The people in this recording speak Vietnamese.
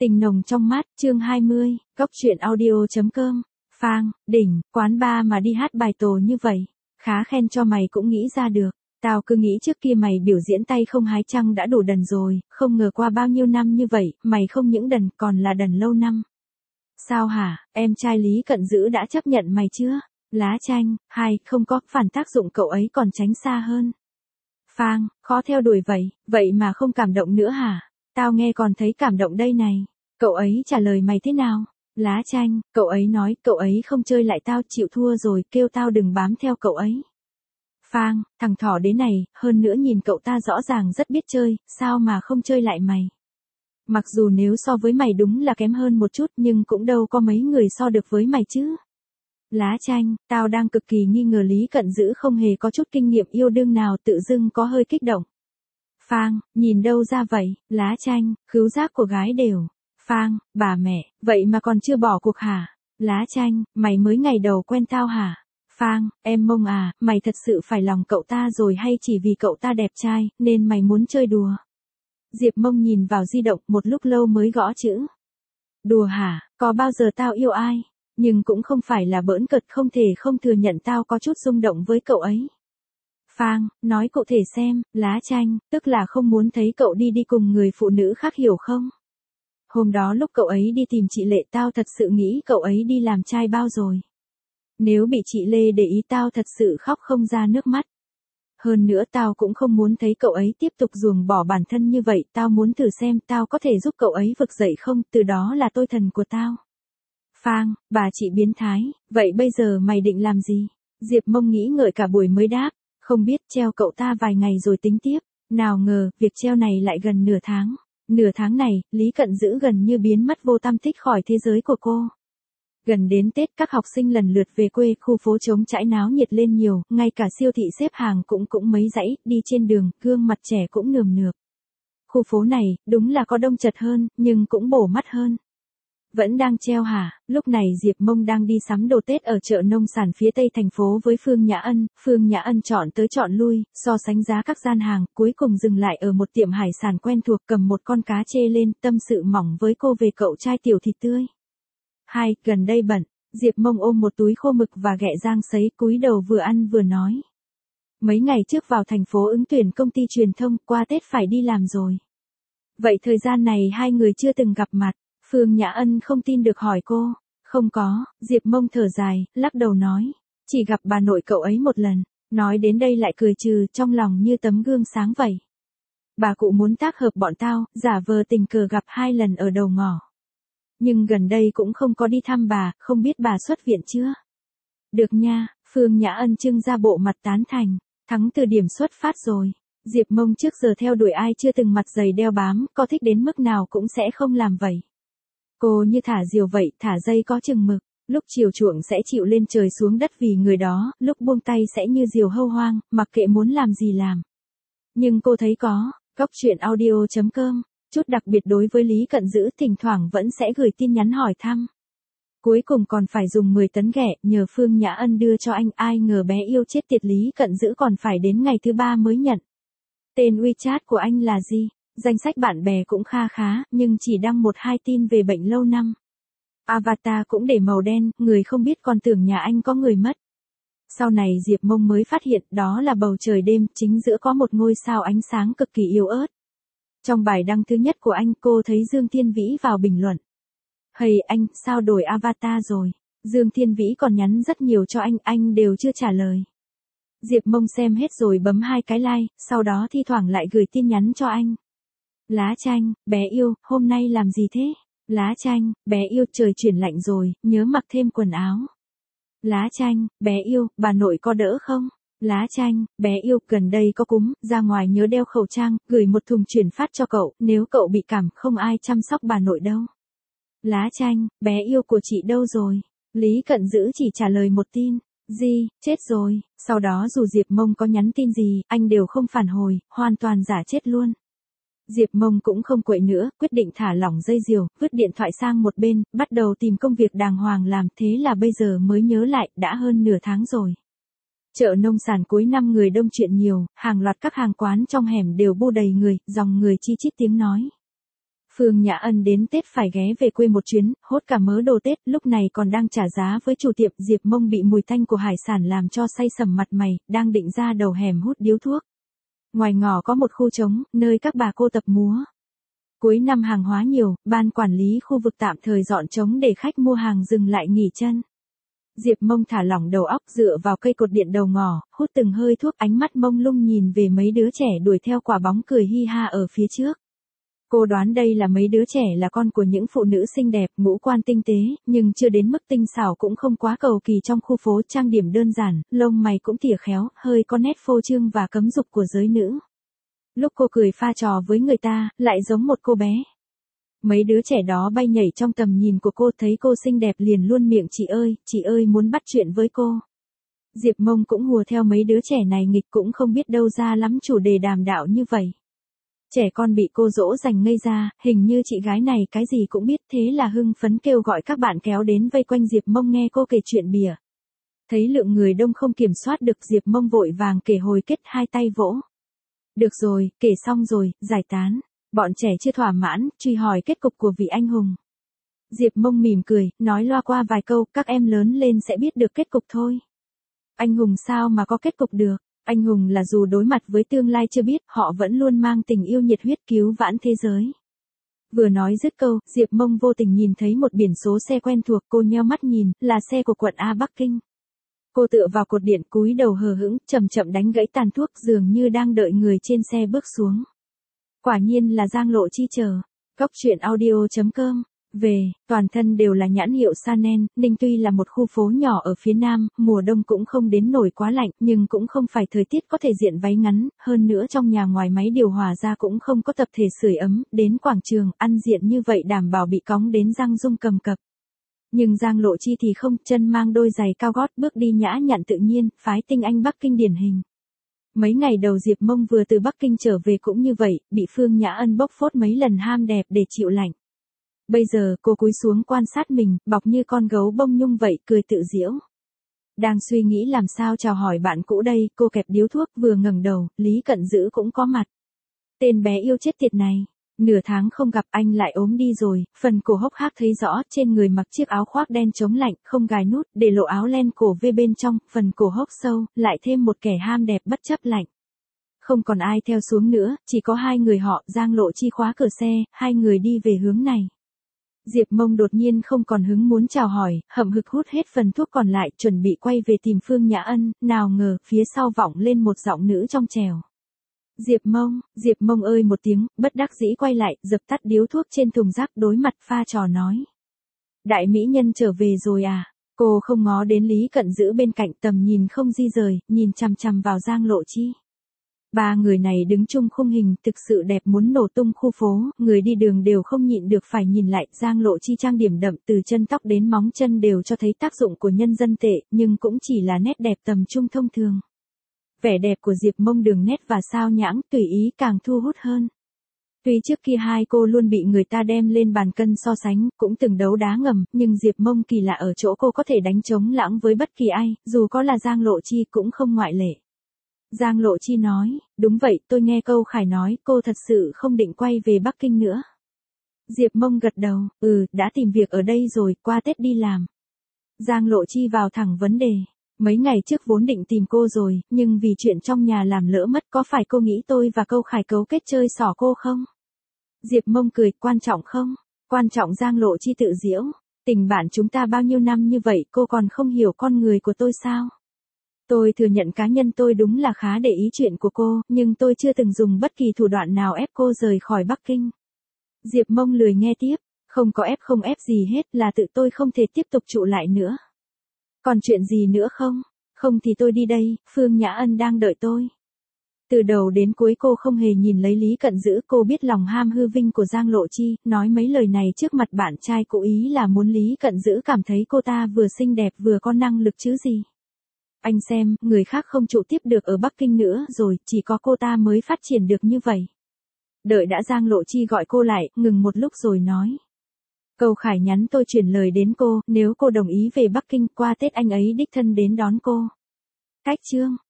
Tình nồng trong mắt, chương 20, Cóc truyện audio.com. Phang, đỉnh, quán bar mà đi hát bài tổ như vậy. Khá khen cho mày cũng nghĩ ra được. Tao cứ nghĩ trước kia mày biểu diễn tay không hái trăng đã đủ đần rồi, không ngờ qua bao nhiêu năm như vậy, mày không những đần còn là đần lâu năm. Sao hả, em trai Lý Cận Dữ đã chấp nhận mày chưa? Lá chanh, hai, không có, phản tác dụng cậu ấy còn tránh xa hơn. Phang, khó theo đuổi vậy mà không cảm động nữa hả? Tao nghe còn thấy cảm động đây này. Cậu ấy trả lời mày thế nào? Lá chanh, cậu ấy nói cậu ấy không chơi lại tao, chịu thua rồi, kêu tao đừng bám theo cậu ấy. Phang, thằng thỏ đế này, hơn nữa nhìn cậu ta rõ ràng rất biết chơi, sao mà không chơi lại mày? Mặc dù nếu so với mày đúng là kém hơn một chút nhưng cũng đâu có mấy người so được với mày chứ. Lá chanh, tao đang cực kỳ nghi ngờ Lý Cận Dữ không hề có chút kinh nghiệm yêu đương nào, tự dưng có hơi kích động. Phang, nhìn đâu ra vậy? Lá chanh, khứu giác của gái đều. Phang, bà mẹ, vậy mà còn chưa bỏ cuộc hả? Lá chanh, mày mới ngày đầu quen tao hả? Phang, em Mông à, mày thật sự phải lòng cậu ta rồi hay chỉ vì cậu ta đẹp trai, nên mày muốn chơi đùa? Diệp Mông nhìn vào di động một lúc lâu mới gõ chữ. Đùa hả, có bao giờ tao yêu ai? Nhưng cũng không phải là bỡn cợt, không thể không thừa nhận tao có chút xung động với cậu ấy. Phang, nói cụ thể xem, lá chanh, tức là không muốn thấy cậu đi cùng người phụ nữ khác hiểu không? Hôm đó lúc cậu ấy đi tìm chị Lệ tao thật sự nghĩ cậu ấy đi làm trai bao rồi. Nếu bị chị Lê để ý tao thật sự khóc không ra nước mắt. Hơn nữa tao cũng không muốn thấy cậu ấy tiếp tục ruồng bỏ bản thân như vậy, tao muốn thử xem tao có thể giúp cậu ấy vực dậy không, từ đó là tôi thần của tao. Phang, bà chị biến thái, vậy bây giờ mày định làm gì? Diệp Mông nghĩ ngợi cả buổi mới đáp, không biết, treo cậu ta vài ngày rồi tính tiếp. Nào ngờ, việc treo này lại gần nửa tháng. Nửa tháng này, Lý Cận Dữ gần như biến mất vô tâm tích khỏi thế giới của cô. Gần đến Tết các học sinh lần lượt về quê, khu phố trống trải náo nhiệt lên nhiều, ngay cả siêu thị xếp hàng cũng mấy dãy, đi trên đường, gương mặt trẻ cũng nườm nượp. Khu phố này, đúng là có đông chật hơn, nhưng cũng bổ mắt hơn. Vẫn đang treo hả? Lúc này Diệp Mông đang đi sắm đồ Tết ở chợ nông sản phía tây thành phố với Phương Nhã Ân chọn tới chọn lui, so sánh giá các gian hàng, cuối cùng dừng lại ở một tiệm hải sản quen thuộc, cầm một con cá chê lên, tâm sự mỏng với cô về cậu trai tiểu thịt tươi. Hai, gần đây bận, Diệp Mông ôm một túi khô mực và ghẹ rang sấy, cúi đầu vừa ăn vừa nói. Mấy ngày trước vào thành phố ứng tuyển công ty truyền thông, qua Tết phải đi làm rồi. Vậy thời gian này hai người chưa từng gặp mặt. Phương Nhã Ân không tin được hỏi cô. Không có, Diệp Mông thở dài, lắc đầu nói. Chỉ gặp bà nội cậu ấy một lần. Nói đến đây lại cười trừ, trong lòng như tấm gương sáng vậy. Bà cụ muốn tác hợp bọn tao, giả vờ tình cờ gặp 2 lần ở đầu ngõ. Nhưng gần đây cũng không có đi thăm bà, không biết bà xuất viện chưa? Được nha, Phương Nhã Ân trưng ra bộ mặt tán thành. Thắng từ điểm xuất phát rồi. Diệp Mông trước giờ theo đuổi ai chưa từng mặt dày đeo bám, có thích đến mức nào cũng sẽ không làm vậy. Cô như thả diều vậy, thả dây có chừng mực, lúc chiều chuộng sẽ chịu lên trời xuống đất vì người đó, lúc buông tay sẽ như diều hâu hoang, mặc kệ muốn làm gì làm. Nhưng cô thấy có, Cóc truyện audio.com, chút đặc biệt đối với Lý Cận Dữ, thỉnh thoảng vẫn sẽ gửi tin nhắn hỏi thăm. Cuối cùng còn phải dùng 10 tấn ghẹ, nhờ Phương Nhã Ân đưa cho anh, ai ngờ bé yêu chết tiệt Lý Cận Dữ còn phải đến ngày thứ 3 mới nhận. Tên WeChat của anh là gì? Danh sách bạn bè cũng kha khá, nhưng chỉ đăng 1-2 tin về bệnh lâu năm. Avatar cũng để màu đen, người không biết còn tưởng nhà anh có người mất. Sau này Diệp Mông mới phát hiện đó là bầu trời đêm, chính giữa có một ngôi sao ánh sáng cực kỳ yếu ớt. Trong bài đăng thứ nhất của anh, cô thấy Dương Thiên Vĩ vào bình luận. Hey anh, sao đổi avatar rồi? Dương Thiên Vĩ còn nhắn rất nhiều cho anh đều chưa trả lời. Diệp Mông xem hết rồi bấm 2 cái like, sau đó thi thoảng lại gửi tin nhắn cho anh. Lá chanh, bé yêu, hôm nay làm gì thế? Lá chanh, bé yêu, trời chuyển lạnh rồi, nhớ mặc thêm quần áo. Lá chanh, bé yêu, bà nội có đỡ không? Lá chanh, bé yêu, gần đây có cúm, ra ngoài nhớ đeo khẩu trang, gửi một thùng chuyển phát cho cậu, nếu cậu bị cảm không ai chăm sóc bà nội đâu. Lá chanh, bé yêu của chị đâu rồi? Lý Cận Dữ chỉ trả lời một tin. Gì, chết rồi, sau đó dù Diệp Mông có nhắn tin gì, anh đều không phản hồi, hoàn toàn giả chết luôn. Diệp Mông cũng không quậy nữa, quyết định thả lỏng dây diều, vứt điện thoại sang một bên, bắt đầu tìm công việc đàng hoàng làm, thế là bây giờ mới nhớ lại, đã hơn nửa tháng rồi. Chợ nông sản cuối năm người đông chuyện nhiều, hàng loạt các hàng quán trong hẻm đều bu đầy người, dòng người chi chít tiếng nói. Phương Nhã Ân đến Tết phải ghé về quê một chuyến, hốt cả mớ đồ Tết, lúc này còn đang trả giá với chủ tiệm. Diệp Mông bị mùi tanh của hải sản làm cho say sầm mặt mày, đang định ra đầu hẻm hút điếu thuốc. Ngoài ngõ có một khu trống, nơi các bà cô tập múa. Cuối năm hàng hóa nhiều, ban quản lý khu vực tạm thời dọn trống để khách mua hàng dừng lại nghỉ chân. Diệp Mông thả lỏng đầu óc dựa vào cây cột điện đầu ngõ, hút từng hơi thuốc, ánh mắt mông lung nhìn về mấy đứa trẻ đuổi theo quả bóng cười hi ha ở phía trước. Cô đoán đây là mấy đứa trẻ là con của những phụ nữ xinh đẹp, ngũ quan tinh tế, nhưng chưa đến mức tinh xảo cũng không quá cầu kỳ. Trong khu phố trang điểm đơn giản, lông mày cũng tỉa khéo, hơi có nét phô trương và cấm dục của giới nữ. Lúc cô cười pha trò với người ta, lại giống một cô bé. Mấy đứa trẻ đó bay nhảy trong tầm nhìn của cô, thấy cô xinh đẹp liền luôn miệng chị ơi muốn bắt chuyện với cô. Diệp Mông cũng hùa theo mấy đứa trẻ này nghịch, cũng không biết đâu ra lắm chủ đề đàm đạo như vậy. Trẻ con bị cô dỗ dành ngây ra, hình như chị gái này cái gì cũng biết, thế là hưng phấn kêu gọi các bạn kéo đến vây quanh Diệp Mông nghe cô kể chuyện bỉa. Thấy lượng người đông không kiểm soát được, Diệp Mông vội vàng kể hồi kết, hai tay vỗ. Được rồi, kể xong rồi, giải tán. Bọn trẻ chưa thỏa mãn, truy hỏi kết cục của vị anh hùng. Diệp Mông mỉm cười, nói loa qua vài câu, các em lớn lên sẽ biết được kết cục thôi. Anh hùng sao mà có kết cục được? Anh hùng là dù đối mặt với tương lai chưa biết, họ vẫn luôn mang tình yêu nhiệt huyết cứu vãn thế giới. Vừa nói dứt câu, Diệp Mông vô tình nhìn thấy một biển số xe quen thuộc, cô nheo mắt nhìn, là xe của quận A Bắc Kinh. Cô tựa vào cột điện, cúi đầu hờ hững, chậm chậm đánh gãy tàn thuốc, dường như đang đợi người trên xe bước xuống. Quả nhiên là Giang Lộ Chi chờ. Cóc truyện audio.com. Về, toàn thân đều là nhãn hiệu Chanel. Ninh tuy là một khu phố nhỏ ở phía nam, mùa đông cũng không đến nổi quá lạnh, nhưng cũng không phải thời tiết có thể diện váy ngắn, hơn nữa trong nhà ngoài máy điều hòa ra cũng không có tập thể sưởi ấm, đến quảng trường, ăn diện như vậy đảm bảo bị cóng đến răng rung cầm cập. Nhưng Giang Lộ Chi thì không, chân mang đôi giày cao gót, bước đi nhã nhặn tự nhiên, phái tinh anh Bắc Kinh điển hình. Mấy ngày đầu Diệp Mông vừa từ Bắc Kinh trở về cũng như vậy, bị Phương Nhã Ân bóc phốt mấy lần ham đẹp để chịu lạnh. Bây giờ cô cúi xuống quan sát mình, bọc như con gấu bông nhung vậy, cười tự giễu. Đang suy nghĩ làm sao chào hỏi bạn cũ đây, cô kẹp điếu thuốc vừa ngẩng đầu, Lý Cận Dữ cũng có mặt. Tên bé yêu chết tiệt này. Nửa tháng không gặp anh lại ốm đi rồi, phần cổ hốc hác thấy rõ, trên người mặc chiếc áo khoác đen chống lạnh, không gài nút, để lộ áo len cổ V bên trong, phần cổ hốc sâu, lại thêm một kẻ ham đẹp bất chấp lạnh. Không còn ai theo xuống nữa, chỉ có hai người họ, Giang Lộ Chi khóa cửa xe, hai người đi về hướng này. Diệp Mông đột nhiên không còn hứng muốn chào hỏi, hậm hực hút hết phần thuốc còn lại, chuẩn bị quay về tìm Phương Nhã Ân, nào ngờ, phía sau vọng lên một giọng nữ trong trẻo. Diệp Mông ơi một tiếng, bất đắc dĩ quay lại, dập tắt điếu thuốc trên thùng rác, đối mặt pha trò nói. Đại mỹ nhân trở về rồi à? Cô không ngó đến Lý Cận Dữ bên cạnh, tầm nhìn không di rời, nhìn chằm chằm vào Giang Lộ Chi. Ba người này đứng chung khung hình, thực sự đẹp muốn nổ tung khu phố, người đi đường đều không nhịn được phải nhìn lại. Giang Lộ Chi trang điểm đậm, từ chân tóc đến móng chân đều cho thấy tác dụng của nhân dân tệ, nhưng cũng chỉ là nét đẹp tầm trung thông thường. Vẻ đẹp của Diệp Mông đường nét và sao nhãng, tùy ý càng thu hút hơn. Tuy trước kia hai cô luôn bị người ta đem lên bàn cân so sánh, cũng từng đấu đá ngầm, nhưng Diệp Mông kỳ lạ ở chỗ cô có thể đánh trống lãng với bất kỳ ai, dù có là Giang Lộ Chi cũng không ngoại lệ. Giang Lộ Chi nói, đúng vậy, tôi nghe Câu Khải nói, cô thật sự không định quay về Bắc Kinh nữa. Diệp Mông gật đầu, đã tìm việc ở đây rồi, qua Tết đi làm. Giang Lộ Chi vào thẳng vấn đề. Mấy ngày trước vốn định tìm cô rồi, nhưng vì chuyện trong nhà làm lỡ mất, có phải cô nghĩ tôi và Câu Khải cấu kết chơi xỏ cô không? Diệp Mông cười, quan trọng không? Quan trọng. Giang Lộ Chi tự giễu. Tình bạn chúng ta bao nhiêu năm như vậy, cô còn không hiểu con người của tôi sao? Tôi thừa nhận cá nhân tôi đúng là khá để ý chuyện của cô, nhưng tôi chưa từng dùng bất kỳ thủ đoạn nào ép cô rời khỏi Bắc Kinh. Diệp Mông lười nghe tiếp, không có ép không ép gì hết, là tự tôi không thể tiếp tục trụ lại nữa. Còn chuyện gì nữa không? Không thì tôi đi đây, Phương Nhã Ân đang đợi tôi. Từ đầu đến cuối cô không hề nhìn lấy Lý Cận Dữ, cô biết lòng ham hư vinh của Giang Lộ Chi, nói mấy lời này trước mặt bạn trai cố ý là muốn Lý Cận Dữ cảm thấy cô ta vừa xinh đẹp vừa có năng lực chứ gì. Anh xem, người khác không trụ tiếp được ở Bắc Kinh nữa rồi, chỉ có cô ta mới phát triển được như vậy. Đợi đã. Giang Lộ Chi gọi cô lại, ngừng một lúc rồi nói. Câu Khải nhắn tôi chuyển lời đến cô, nếu cô đồng ý về Bắc Kinh qua Tết anh ấy đích thân đến đón cô. Cách chương.